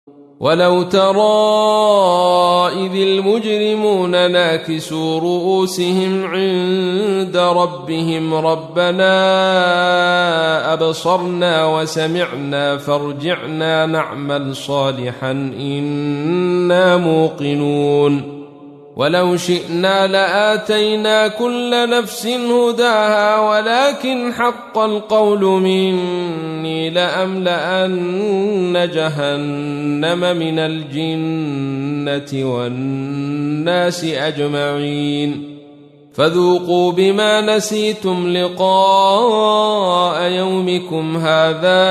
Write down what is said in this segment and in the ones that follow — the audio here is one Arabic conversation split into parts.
ولو ترى إذ المجرمون ناكسوا رؤوسهم عند ربهم ربنا أبصرنا وسمعنا فارجعنا نعمل صالحا إنا موقنون ولو شئنا لآتينا كل نفس هداها ولكن حق القول مني لأملأن جهنم من الجنة والناس أجمعين فذوقوا بما نسيتم لقاء يومكم هذا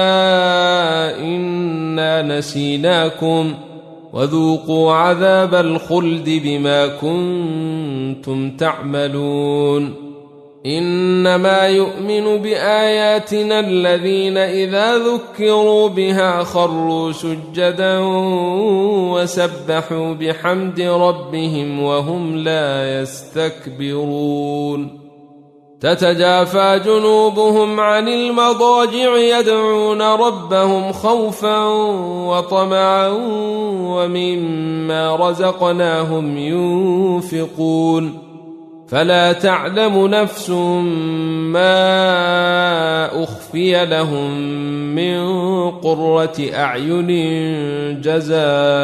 إنا نسيناكم وذوقوا عذاب الخلد بما كنتم تعملون إنما يؤمن بآياتنا الذين إذا ذكروا بها خروا سجدا وسبحوا بحمد ربهم وهم لا يستكبرون تتجافى جنوبهم عن المضاجع يدعون ربهم خوفا وطمعا ومما رزقناهم ينفقون فلا تعلم نفس ما أخفي لهم من قرة أعين جزاء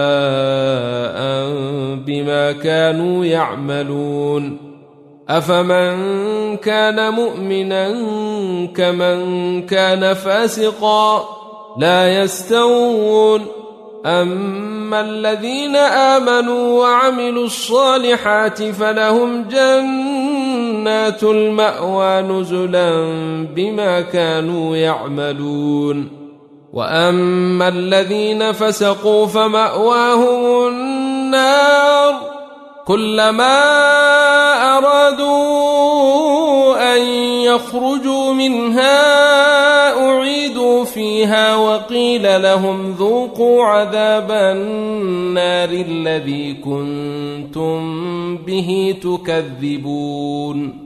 بما كانوا يعملون أفمن كان مؤمنا كمن كان فاسقا لا يستوون أما الذين آمنوا وعملوا الصالحات فلهم جنات المأوى نزلا بما كانوا يعملون وأما الذين فسقوا فمأواهم النار كلما أرادوا أن يخرجوا منها أعيدوا فيها وقيل لهم ذوقوا عذاب النار الذي كنتم به تكذبون